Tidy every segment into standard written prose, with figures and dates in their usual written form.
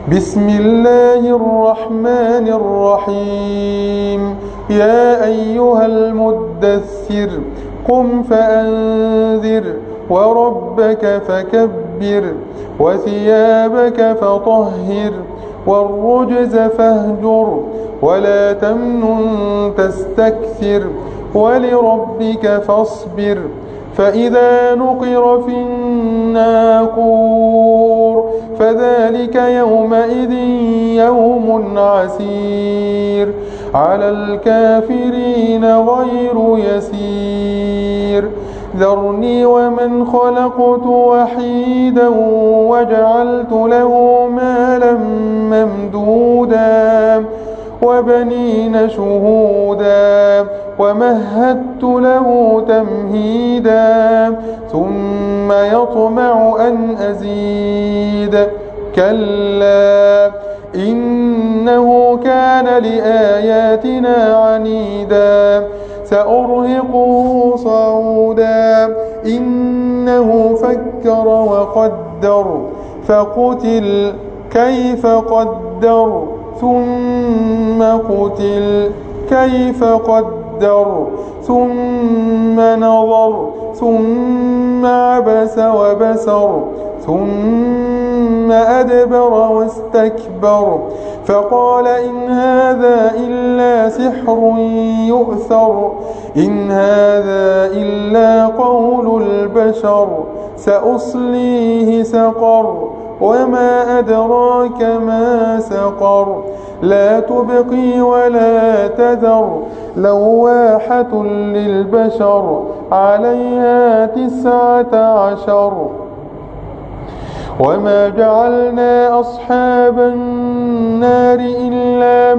بسم الله الرحمن الرحيم. يا أيها المدثر قم فأنذر وربك فكبر وثيابك فطهر والرجز فاهجر ولا تمنن تستكثر ولربك فاصبر. فإذا نقر في الناقور فذلك يومئذ يوم عسير على الكافرين غير يسير. ذرني ومن خلقت وحيدا وجعلت له مالا ممدودا وبنين شهودا ومهدت له تمهيدا ثم يطمع أن أزيد. كلا إنه كان لآياتنا عنيدا سأرهقه صعودا. إنه فكر وقدر فقتل كيف قدر ثم قتل كيف قدر ثم نظر ثم عبس وبسر ثم أدبر واستكبر فقال إن هذا إلا سحر يؤثر إن هذا إلا قول البشر سأصليه سقر وما أدراك ما سقر لا تبقي ولا تذر لواحة للبشر عليها 19. وما جعلنا أصحاب النار إلا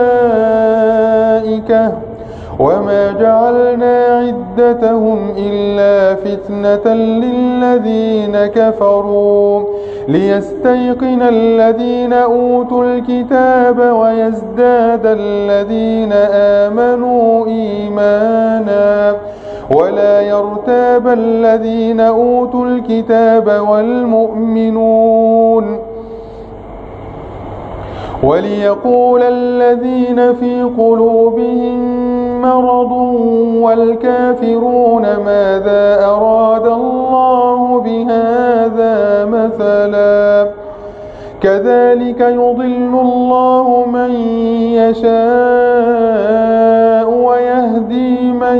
ملائكة وما جعلنا عدتهم إلا فتنة للذين كفروا ليستيقن الذين أوتوا الكتاب ويزداد الذين آمنوا إيمانا ولا يرتاب الذين أوتوا الكتاب والمؤمنون وليقول الذين في قلوبهم مرض والكافرون ماذا أراد الله بهذا مثلا كذلك يضل الله من يشاء ويهدي من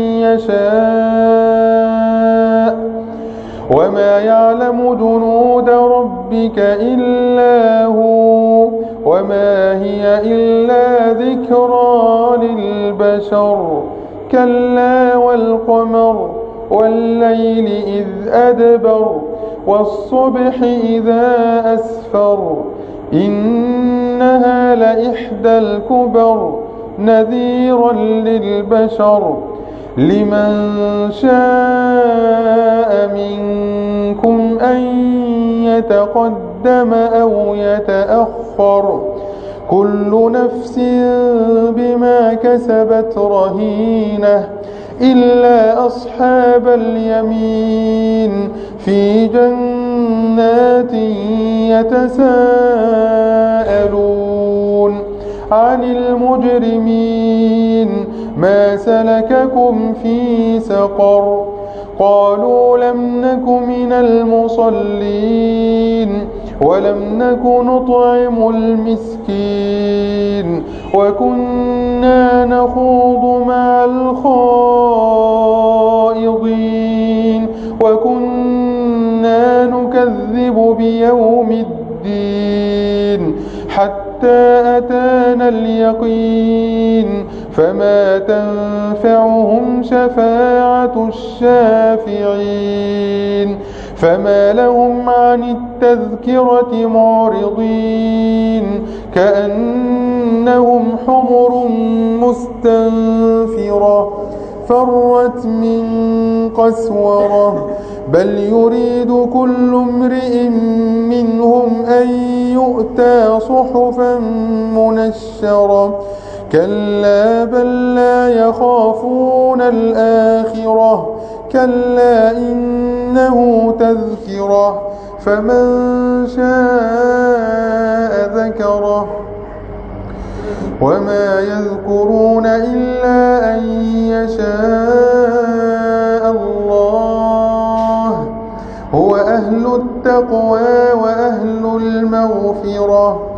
يشاء وما يعلم جنود ربك إلا هو وما هي إلا ذكرى للبشر. كلا والقمر والليل إذ أدبر والصبح إذا أسفر إنها لإحدى الكبر نذيرا للبشر لمن شاء منكم أن يتقدم أو يتأخر كل نفس بما كسبت رهينة إلا أصحاب اليمين في جنات يتساءلون عن المجرمين ما سلككم في سقر قالوا لم نك من المصلين ولم نك نطعم المسكين وكنا نخوض مع الخائضين وكنا نكذب بيوم الدين حتى أتانا اليقين فما تنفعهم شفاعة الشافعين فما لهم عن التذكرة معرضين كأنهم حمر مستنفرة فرت من قسورة بل يريد كل امرئ منهم أن يؤتى صحفا منشرة كلا بل لا يخافون الآخرة كلا إنه تذكرة فمن شاء وما يذكرون إلا أن يشاء الله هو أهل التقوى وأهل المغفرة